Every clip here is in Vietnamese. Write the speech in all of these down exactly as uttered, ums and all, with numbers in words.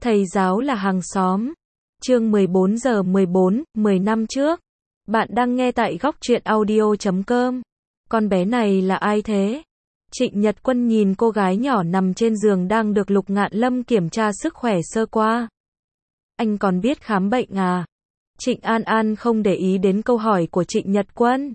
Thầy giáo là hàng xóm. Chương mười bốn giờ mười bốn, mười năm trước. Bạn đang nghe tại góc truyện audio chấm com. Con bé này là ai thế? Trịnh Nhật Quân nhìn cô gái nhỏ nằm trên giường đang được Lục Ngạn Lâm kiểm tra sức khỏe sơ qua. Anh còn biết khám bệnh à? Trịnh An An không để ý đến câu hỏi của Trịnh Nhật Quân.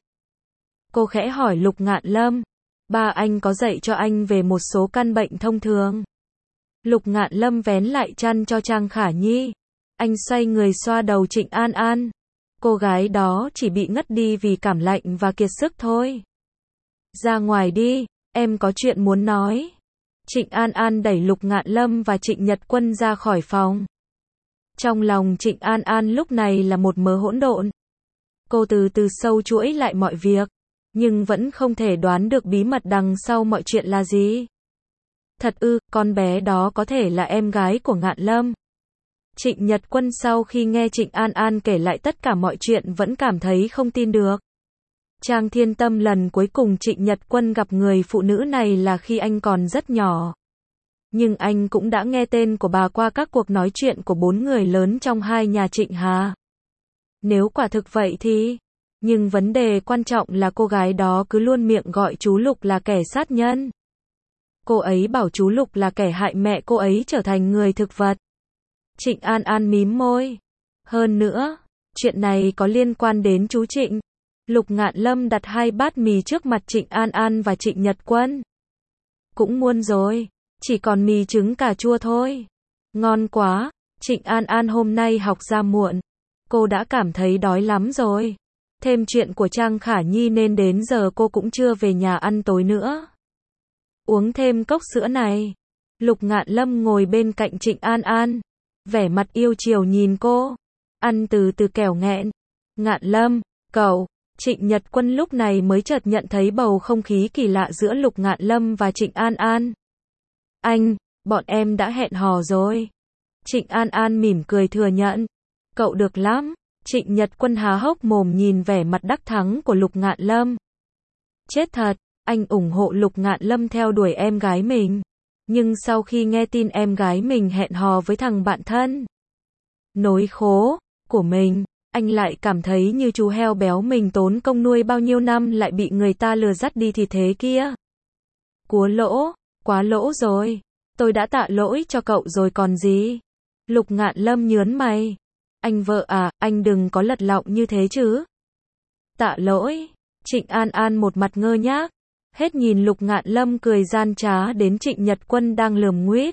Cô khẽ hỏi Lục Ngạn Lâm. Ba anh có dạy cho anh về một số căn bệnh thông thường. Lục Ngạn Lâm vén lại chăn cho Trang Khả Nhi. Anh xoay người xoa đầu Trịnh An An. Cô gái đó chỉ bị ngất đi vì cảm lạnh và kiệt sức thôi. Ra ngoài đi, em có chuyện muốn nói. Trịnh An An đẩy Lục Ngạn Lâm và Trịnh Nhật Quân ra khỏi phòng. Trong lòng Trịnh An An lúc này là một mớ hỗn độn. Cô từ từ sâu chuỗi lại mọi việc, nhưng vẫn không thể đoán được bí mật đằng sau mọi chuyện là gì. Thật ư, con bé đó có thể là em gái của Ngạn Lâm. Trịnh Nhật Quân sau khi nghe Trịnh An An kể lại tất cả mọi chuyện vẫn cảm thấy không tin được. Trang Thiên Tâm lần cuối cùng Trịnh Nhật Quân gặp người phụ nữ này là khi anh còn rất nhỏ. Nhưng anh cũng đã nghe tên của bà qua các cuộc nói chuyện của bốn người lớn trong hai nhà Trịnh Hà. Nếu quả thực vậy thì... Nhưng vấn đề quan trọng là cô gái đó cứ luôn miệng gọi chú Lục là kẻ sát nhân. Cô ấy bảo chú Lục là kẻ hại mẹ cô ấy trở thành người thực vật. Trịnh An An mím môi. Hơn nữa, chuyện này có liên quan đến chú Trịnh. Lục Ngạn Lâm đặt hai bát mì trước mặt Trịnh An An và Trịnh Nhật Quân. Cũng muôn rồi, chỉ còn mì trứng cà chua thôi. Ngon quá, Trịnh An An hôm nay học ra muộn. Cô đã cảm thấy đói lắm rồi. Thêm chuyện của Trang Khả Nhi nên đến giờ cô cũng chưa về nhà ăn tối nữa. Uống thêm cốc sữa này. Lục Ngạn Lâm ngồi bên cạnh Trịnh An An. Vẻ mặt yêu chiều nhìn cô. Ăn từ từ kẻo nghẹn. Ngạn Lâm, cậu. Trịnh Nhật Quân lúc này mới chợt nhận thấy bầu không khí kỳ lạ giữa Lục Ngạn Lâm và Trịnh An An. Anh, bọn em đã hẹn hò rồi. Trịnh An An mỉm cười thừa nhận. Cậu được lắm. Trịnh Nhật Quân há hốc mồm nhìn vẻ mặt đắc thắng của Lục Ngạn Lâm. Chết thật, anh ủng hộ Lục Ngạn Lâm theo đuổi em gái mình. Nhưng sau khi nghe tin em gái mình hẹn hò với thằng bạn thân nối khố của mình, anh lại cảm thấy như chú heo béo mình tốn công nuôi bao nhiêu năm lại bị người ta lừa dắt đi thì thế kia. Cúa lỗ, quá lỗ rồi. Tôi đã tạ lỗi cho cậu rồi còn gì. Lục Ngạn Lâm nhớn mày. Anh vợ à, anh đừng có lật lọng như thế chứ. Tạ lỗi. Trịnh An An một mặt ngơ ngác. Hết nhìn Lục Ngạn Lâm cười gian trá đến Trịnh Nhật Quân đang lườm nguýt.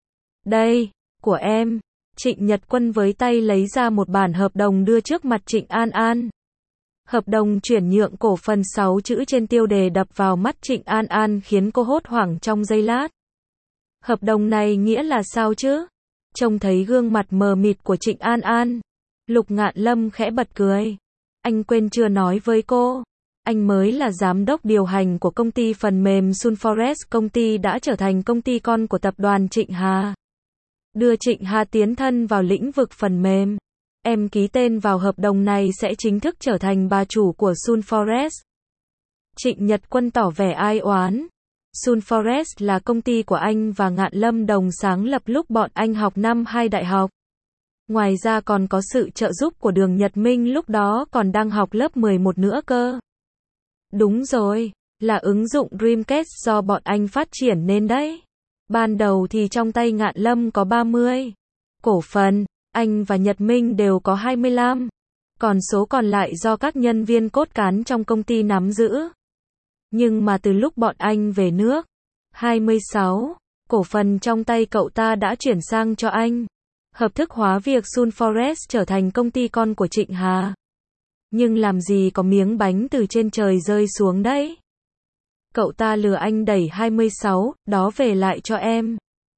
Đây, của em. Trịnh Nhật Quân với tay lấy ra một bản hợp đồng đưa trước mặt Trịnh An An. Hợp đồng chuyển nhượng cổ phần sáu chữ trên tiêu đề đập vào mắt Trịnh An An khiến cô hốt hoảng trong giây lát. Hợp đồng này nghĩa là sao chứ? Trông thấy gương mặt mờ mịt của Trịnh An An, Lục Ngạn Lâm khẽ bật cười. Anh quên chưa nói với cô. Anh mới là giám đốc điều hành của công ty phần mềm Sunforest. Công ty đã trở thành công ty con của tập đoàn Trịnh Hà. Đưa Trịnh Hà tiến thân vào lĩnh vực phần mềm. Em ký tên vào hợp đồng này sẽ chính thức trở thành bà chủ của Sunforest. Trịnh Nhật Quân tỏ vẻ ai oán. Sunforest là công ty của anh và Ngạn Lâm đồng sáng lập lúc bọn anh học năm hai đại học. Ngoài ra còn có sự trợ giúp của Đường Nhật Minh lúc đó còn đang học lớp mười một nữa cơ. Đúng rồi, là ứng dụng Dreamcast do bọn anh phát triển nên đấy. Ban đầu thì trong tay Ngạn Lâm có ba mươi cổ phần, anh và Nhật Minh đều có hai mươi lăm. Còn số còn lại do các nhân viên cốt cán trong công ty nắm giữ. Nhưng mà từ lúc bọn anh về nước, hai mươi sáu cổ phần trong tay cậu ta đã chuyển sang cho anh. Hợp thức hóa việc Sunforest trở thành công ty con của Trịnh Hà. Nhưng làm gì có miếng bánh từ trên trời rơi xuống đấy. Cậu ta lừa anh đẩy hai mươi sáu đó về lại cho em.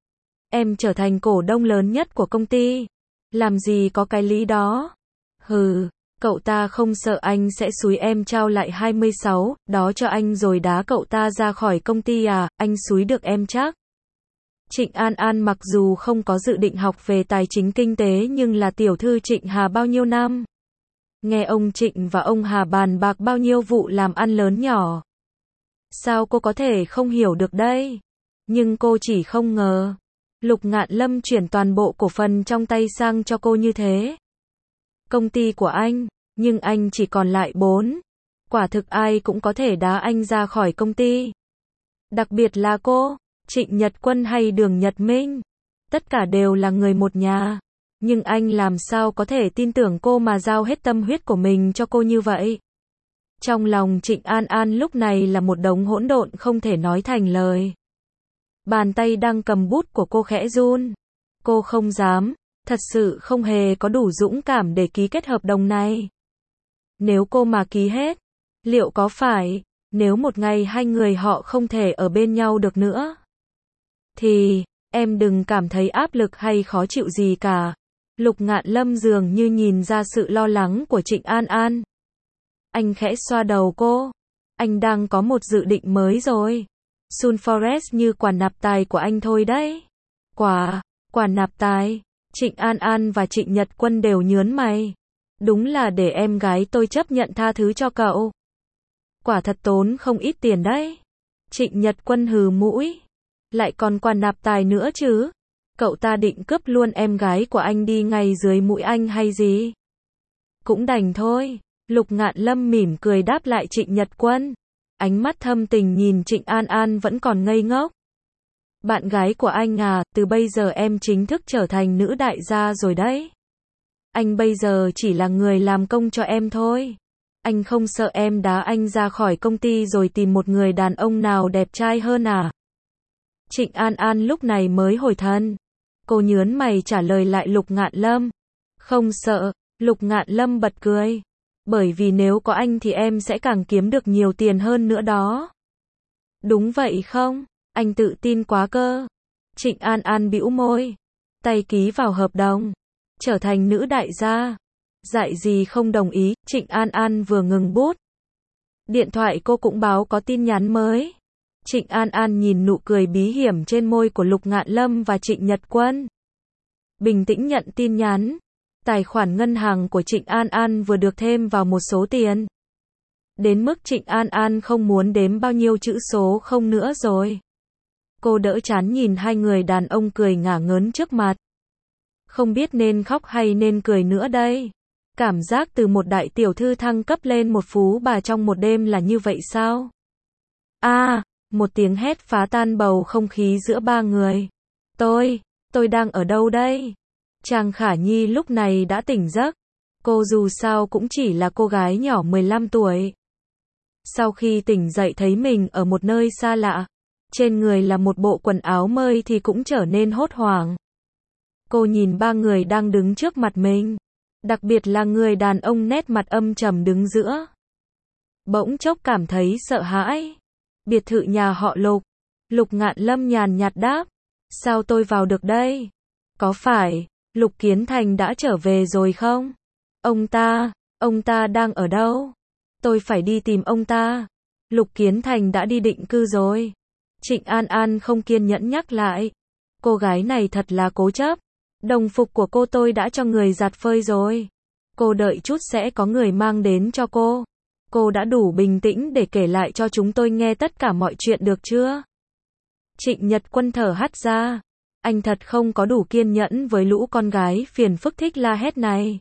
Em trở thành cổ đông lớn nhất của công ty. Làm gì có cái lý đó. Hừ, cậu ta không sợ anh sẽ xúi em trao lại hai mươi sáu đó cho anh rồi đá cậu ta ra khỏi công ty à, anh xúi được em chắc. Trịnh An An mặc dù không có dự định học về tài chính kinh tế nhưng là tiểu thư Trịnh Hà bao nhiêu năm. Nghe ông Trịnh và ông Hà bàn bạc bao nhiêu vụ làm ăn lớn nhỏ. Sao cô có thể không hiểu được đây? Nhưng cô chỉ không ngờ. Lục Ngạn Lâm chuyển toàn bộ cổ phần trong tay sang cho cô như thế. Công ty của anh, nhưng anh chỉ còn lại bốn. Quả thực ai cũng có thể đá anh ra khỏi công ty. Đặc biệt là cô, Trịnh Nhật Quân hay Đường Nhật Minh. Tất cả đều là người một nhà. Nhưng anh làm sao có thể tin tưởng cô mà giao hết tâm huyết của mình cho cô như vậy? Trong lòng Trịnh An An lúc này là một đống hỗn độn không thể nói thành lời. Bàn tay đang cầm bút của cô khẽ run. Cô không dám, thật sự không hề có đủ dũng cảm để ký kết hợp đồng này. Nếu cô mà ký hết, liệu có phải, nếu một ngày hai người họ không thể ở bên nhau được nữa, thì, em đừng cảm thấy áp lực hay khó chịu gì cả. Lục Ngạn Lâm dường như nhìn ra sự lo lắng của Trịnh An An. Anh khẽ xoa đầu cô. Anh đang có một dự định mới rồi. Sun Forest như quả nạp tài của anh thôi đấy. Quả, quả nạp tài. Trịnh An An và Trịnh Nhật Quân đều nhớn mày. Đúng là để em gái tôi chấp nhận tha thứ cho cậu. Quả thật tốn không ít tiền đấy. Trịnh Nhật Quân hừ mũi. Lại còn quả nạp tài nữa chứ. Cậu ta định cướp luôn em gái của anh đi ngay dưới mũi anh hay gì? Cũng đành thôi. Lục Ngạn Lâm mỉm cười đáp lại Trịnh Nhật Quân. Ánh mắt thâm tình nhìn Trịnh An An vẫn còn ngây ngốc. Bạn gái của anh à, từ bây giờ em chính thức trở thành nữ đại gia rồi đấy. Anh bây giờ chỉ là người làm công cho em thôi. Anh không sợ em đá anh ra khỏi công ty rồi tìm một người đàn ông nào đẹp trai hơn à? Trịnh An An lúc này mới hồi thần. Cô nhớn mày trả lời lại Lục Ngạn Lâm. Không sợ, Lục Ngạn Lâm bật cười. Bởi vì nếu có anh thì em sẽ càng kiếm được nhiều tiền hơn nữa đó. Đúng vậy không? Anh tự tin quá cơ. Trịnh An An bĩu môi. Tay ký vào hợp đồng. Trở thành nữ đại gia. Dạy gì không đồng ý, Trịnh An An vừa ngừng bút. Điện thoại cô cũng báo có tin nhắn mới. Trịnh An An nhìn nụ cười bí hiểm trên môi của Lục Ngạn Lâm và Trịnh Nhật Quân. Bình tĩnh nhận tin nhắn. Tài khoản ngân hàng của Trịnh An An vừa được thêm vào một số tiền. Đến mức Trịnh An An không muốn đếm bao nhiêu chữ số không nữa rồi. Cô đỡ chán nhìn hai người đàn ông cười ngả ngớn trước mặt. Không biết nên khóc hay nên cười nữa đây. Cảm giác từ một đại tiểu thư thăng cấp lên một phú bà trong một đêm là như vậy sao? A, à, một tiếng hét phá tan bầu không khí giữa ba người. Tôi, tôi đang ở đâu đây? Trang Khả Nhi lúc này đã tỉnh giấc. Cô dù sao cũng chỉ là cô gái nhỏ mười lăm tuổi. Sau khi tỉnh dậy thấy mình ở một nơi xa lạ, trên người là một bộ quần áo mới thì cũng trở nên hốt hoảng. Cô nhìn ba người đang đứng trước mặt mình, đặc biệt là người đàn ông nét mặt âm trầm đứng giữa. Bỗng chốc cảm thấy sợ hãi. Biệt thự nhà họ Lục. Lục Ngạn Lâm nhàn nhạt đáp. Sao tôi vào được đây? Có phải Lục Kiến Thành đã trở về rồi không? Ông ta, ông ta đang ở đâu? Tôi phải đi tìm ông ta. Lục Kiến Thành đã đi định cư rồi. Trịnh An An không kiên nhẫn nhắc lại. Cô gái này thật là cố chấp. Đồng phục của cô tôi đã cho người giặt phơi rồi. Cô đợi chút sẽ có người mang đến cho cô. Cô đã đủ bình tĩnh để kể lại cho chúng tôi nghe tất cả mọi chuyện được chưa? Trịnh Nhật Quân thở hắt ra. Anh thật không có đủ kiên nhẫn với lũ con gái phiền phức thích la hét này.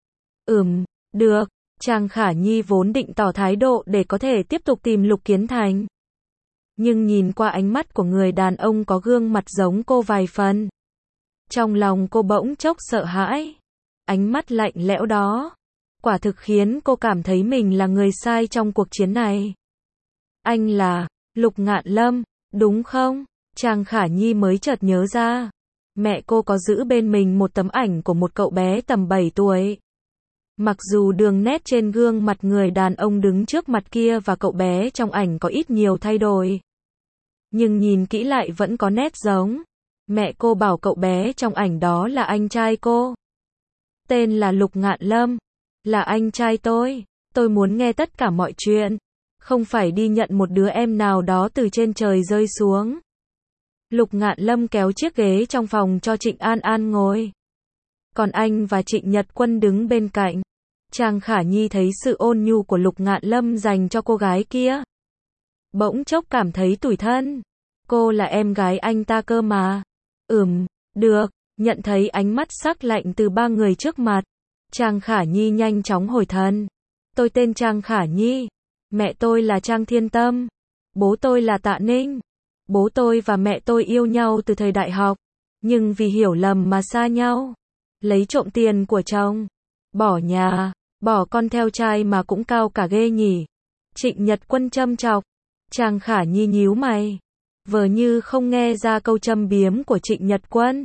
Ừm, được. Trang Khả Nhi vốn định tỏ thái độ để có thể tiếp tục tìm Lục Kiến Thành. Nhưng nhìn qua ánh mắt của người đàn ông có gương mặt giống cô vài phần. Trong lòng cô bỗng chốc sợ hãi. Ánh mắt lạnh lẽo đó. Quả thực khiến cô cảm thấy mình là người sai trong cuộc chiến này. Anh là Lục Ngạn Lâm, đúng không? Trang Khả Nhi mới chợt nhớ ra. Mẹ cô có giữ bên mình một tấm ảnh của một cậu bé tầm bảy tuổi. Mặc dù đường nét trên gương mặt người đàn ông đứng trước mặt kia và cậu bé trong ảnh có ít nhiều thay đổi, nhưng nhìn kỹ lại vẫn có nét giống. Mẹ cô bảo cậu bé trong ảnh đó là anh trai cô. Tên là Lục Ngạn Lâm. Là anh trai tôi. Tôi muốn nghe tất cả mọi chuyện. Không phải đi nhận một đứa em nào đó từ trên trời rơi xuống. Lục Ngạn Lâm kéo chiếc ghế trong phòng cho Trịnh An An ngồi. Còn anh và Trịnh Nhật Quân đứng bên cạnh. Trang Khả Nhi thấy sự ôn nhu của Lục Ngạn Lâm dành cho cô gái kia. Bỗng chốc cảm thấy tủi thân. Cô là em gái anh ta cơ mà. Ừm, được, nhận thấy ánh mắt sắc lạnh từ ba người trước mặt. Trang Khả Nhi nhanh chóng hồi thần. Tôi tên Trang Khả Nhi. Mẹ tôi là Trang Thiên Tâm. Bố tôi là Tạ Ninh. Bố tôi và mẹ tôi yêu nhau từ thời đại học. Nhưng vì hiểu lầm mà xa nhau. Lấy trộm tiền của chồng. Bỏ nhà, bỏ con theo trai mà cũng cao cả ghê nhỉ. Trịnh Nhật Quân châm chọc. Trang Khả Nhi nhíu mày. Vờ như không nghe ra câu châm biếm của Trịnh Nhật Quân.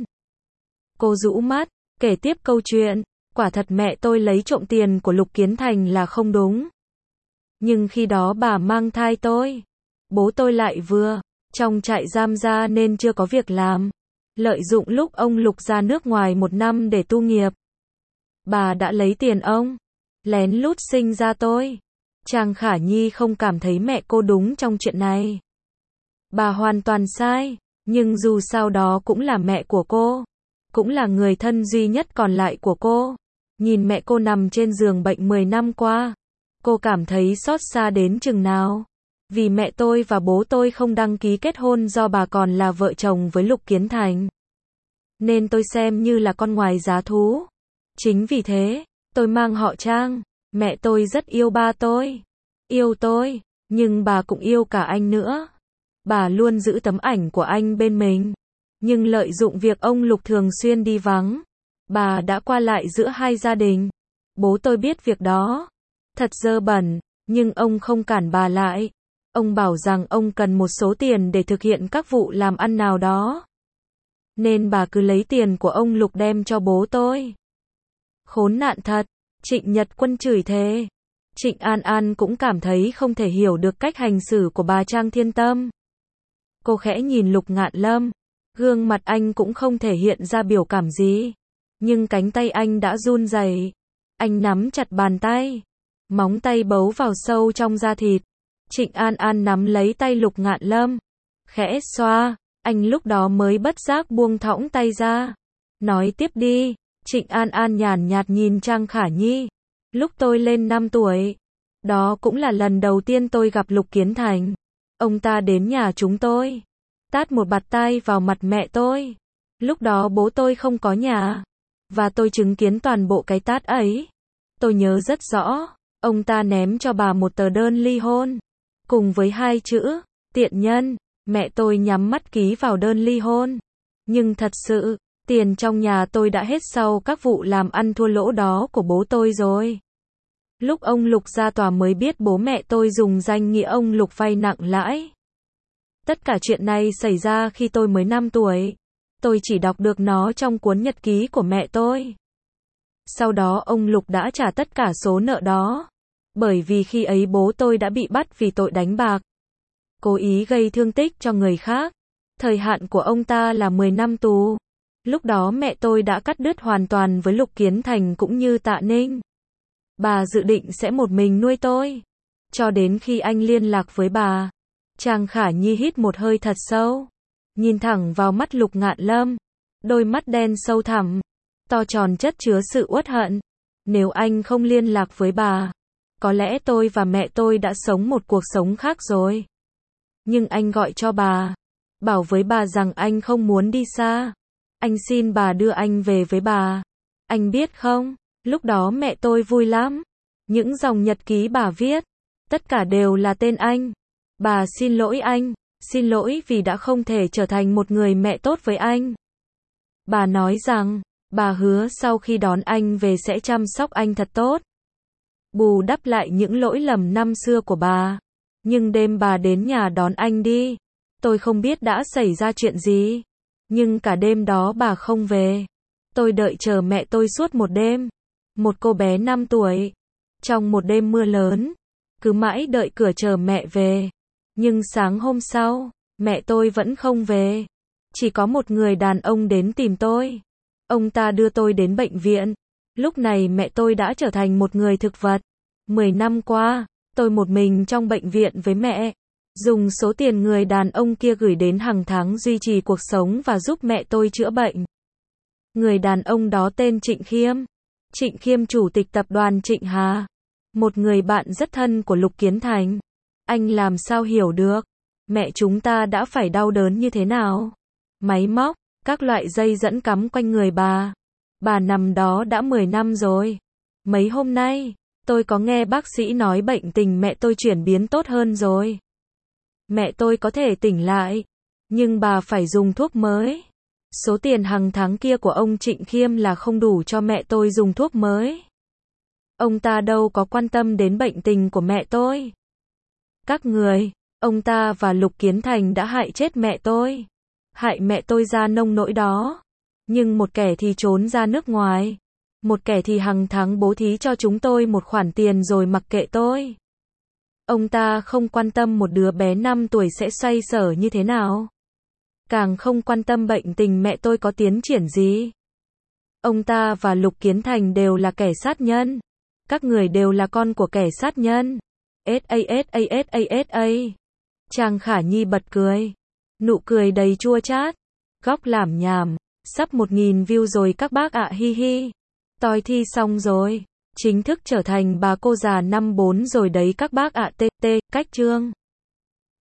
Cô rũ mắt, kể tiếp câu chuyện. Quả thật mẹ tôi lấy trộm tiền của Lục Kiến Thành là không đúng. Nhưng khi đó bà mang thai tôi. Bố tôi lại vừa trong trại giam ra nên chưa có việc làm. Lợi dụng lúc ông Lục ra nước ngoài một năm để tu nghiệp. Bà đã lấy tiền ông. Lén lút sinh ra tôi. Trang Khả Nhi không cảm thấy mẹ cô đúng trong chuyện này. Bà hoàn toàn sai. Nhưng dù sao đó cũng là mẹ của cô. Cũng là người thân duy nhất còn lại của cô. Nhìn mẹ cô nằm trên giường bệnh mười năm qua. Cô cảm thấy xót xa đến chừng nào. Vì mẹ tôi và bố tôi không đăng ký kết hôn do bà còn là vợ chồng với Lục Kiến Thành. Nên tôi xem như là con ngoài giá thú. Chính vì thế, tôi mang họ Trang. Mẹ tôi rất yêu ba tôi. Yêu tôi, nhưng bà cũng yêu cả anh nữa. Bà luôn giữ tấm ảnh của anh bên mình. Nhưng lợi dụng việc ông Lục thường xuyên đi vắng. Bà đã qua lại giữa hai gia đình. Bố tôi biết việc đó. Thật dơ bẩn, nhưng ông không cản bà lại. Ông bảo rằng ông cần một số tiền để thực hiện các vụ làm ăn nào đó. Nên bà cứ lấy tiền của ông Lục đem cho bố tôi. Khốn nạn thật, Trịnh Nhật Quân chửi thề. Trịnh An An cũng cảm thấy không thể hiểu được cách hành xử của bà Trang Thiên Tâm. Cô khẽ nhìn Lục Ngạn Lâm. Gương mặt anh cũng không thể hiện ra biểu cảm gì. Nhưng cánh tay anh đã run rẩy. Anh nắm chặt bàn tay. Móng tay bấu vào sâu trong da thịt. Trịnh An An nắm lấy tay Lục Ngạn Lâm. Khẽ xoa. Anh lúc đó mới bất giác buông thõng tay ra. Nói tiếp đi. Trịnh An An nhàn nhạt nhìn Trang Khả Nhi. Lúc tôi lên năm tuổi. Đó cũng là lần đầu tiên tôi gặp Lục Kiến Thành. Ông ta đến nhà chúng tôi. Tát một bạt tai vào mặt mẹ tôi. Lúc đó bố tôi không có nhà. Và tôi chứng kiến toàn bộ cái tát ấy. Tôi nhớ rất rõ. Ông ta ném cho bà một tờ đơn ly hôn. Cùng với hai chữ, tiện nhân. Mẹ tôi nhắm mắt ký vào đơn ly hôn. Nhưng thật sự, tiền trong nhà tôi đã hết sau các vụ làm ăn thua lỗ đó của bố tôi rồi. Lúc ông Lục ra tòa mới biết bố mẹ tôi dùng danh nghĩa ông Lục vay nặng lãi. Tất cả chuyện này xảy ra khi tôi mới năm tuổi. Tôi chỉ đọc được nó trong cuốn nhật ký của mẹ tôi. Sau đó ông Lục đã trả tất cả số nợ đó. Bởi vì khi ấy bố tôi đã bị bắt vì tội đánh bạc. Cố ý gây thương tích cho người khác. Thời hạn của ông ta là mười năm tù. Lúc đó mẹ tôi đã cắt đứt hoàn toàn với Lục Kiến Thành cũng như Tạ Ninh. Bà dự định sẽ một mình nuôi tôi. Cho đến khi anh liên lạc với bà. Trang Khả Nhi hít một hơi thật sâu. Nhìn thẳng vào mắt Lục Ngạn Lâm. Đôi mắt đen sâu thẳm. To tròn chất chứa sự uất hận. Nếu anh không liên lạc với bà. Có lẽ tôi và mẹ tôi đã sống một cuộc sống khác rồi. Nhưng anh gọi cho bà. Bảo với bà rằng anh không muốn đi xa. Anh xin bà đưa anh về với bà. Anh biết không, lúc đó mẹ tôi vui lắm. Những dòng nhật ký bà viết. Tất cả đều là tên anh. Bà xin lỗi anh. Xin lỗi vì đã không thể trở thành một người mẹ tốt với anh. Bà nói rằng, bà hứa sau khi đón anh về sẽ chăm sóc anh thật tốt. Bù đắp lại những lỗi lầm năm xưa của bà. Nhưng đêm bà đến nhà đón anh đi. Tôi không biết đã xảy ra chuyện gì. Nhưng cả đêm đó bà không về. Tôi đợi chờ mẹ tôi suốt một đêm. Một cô bé năm tuổi. Trong một đêm mưa lớn. Cứ mãi đợi cửa chờ mẹ về. Nhưng sáng hôm sau, mẹ tôi vẫn không về. Chỉ có một người đàn ông đến tìm tôi. Ông ta đưa tôi đến bệnh viện. Lúc này mẹ tôi đã trở thành một người thực vật. Mười năm qua, tôi một mình trong bệnh viện với mẹ. Dùng số tiền người đàn ông kia gửi đến hàng tháng duy trì cuộc sống và giúp mẹ tôi chữa bệnh. Người đàn ông đó tên Trịnh Khiêm. Trịnh Khiêm chủ tịch tập đoàn Trịnh Hà. Một người bạn rất thân của Lục Kiến Thành. Anh làm sao hiểu được. Mẹ chúng ta đã phải đau đớn như thế nào. Máy móc, các loại dây dẫn cắm quanh người bà. Bà nằm đó đã mười năm rồi. Mấy hôm nay, tôi có nghe bác sĩ nói bệnh tình mẹ tôi chuyển biến tốt hơn rồi. Mẹ tôi có thể tỉnh lại, nhưng bà phải dùng thuốc mới. Số tiền hàng tháng kia của ông Trịnh Khiêm là không đủ cho mẹ tôi dùng thuốc mới. Ông ta đâu có quan tâm đến bệnh tình của mẹ tôi. Các người, ông ta và Lục Kiến Thành đã hại chết mẹ tôi. Hại mẹ tôi ra nông nỗi đó. Nhưng một kẻ thì trốn ra nước ngoài. Một kẻ thì hàng tháng bố thí cho chúng tôi một khoản tiền rồi mặc kệ tôi. Ông ta không quan tâm một đứa bé năm tuổi sẽ xoay sở như thế nào. Càng không quan tâm bệnh tình mẹ tôi có tiến triển gì. Ông ta và Lục Kiến Thành đều là kẻ sát nhân. Các người đều là con của kẻ sát nhân. ét a ét a ét a ét a. Trang Khả Nhi bật cười. Nụ cười đầy chua chát. Góc làm nhảm. Sắp một nghìn view rồi các bác ạ, hi hi. Tôi thi xong rồi. Chính thức trở thành bà cô già năm bốn rồi đấy các bác ạ, tê tê, cách chương.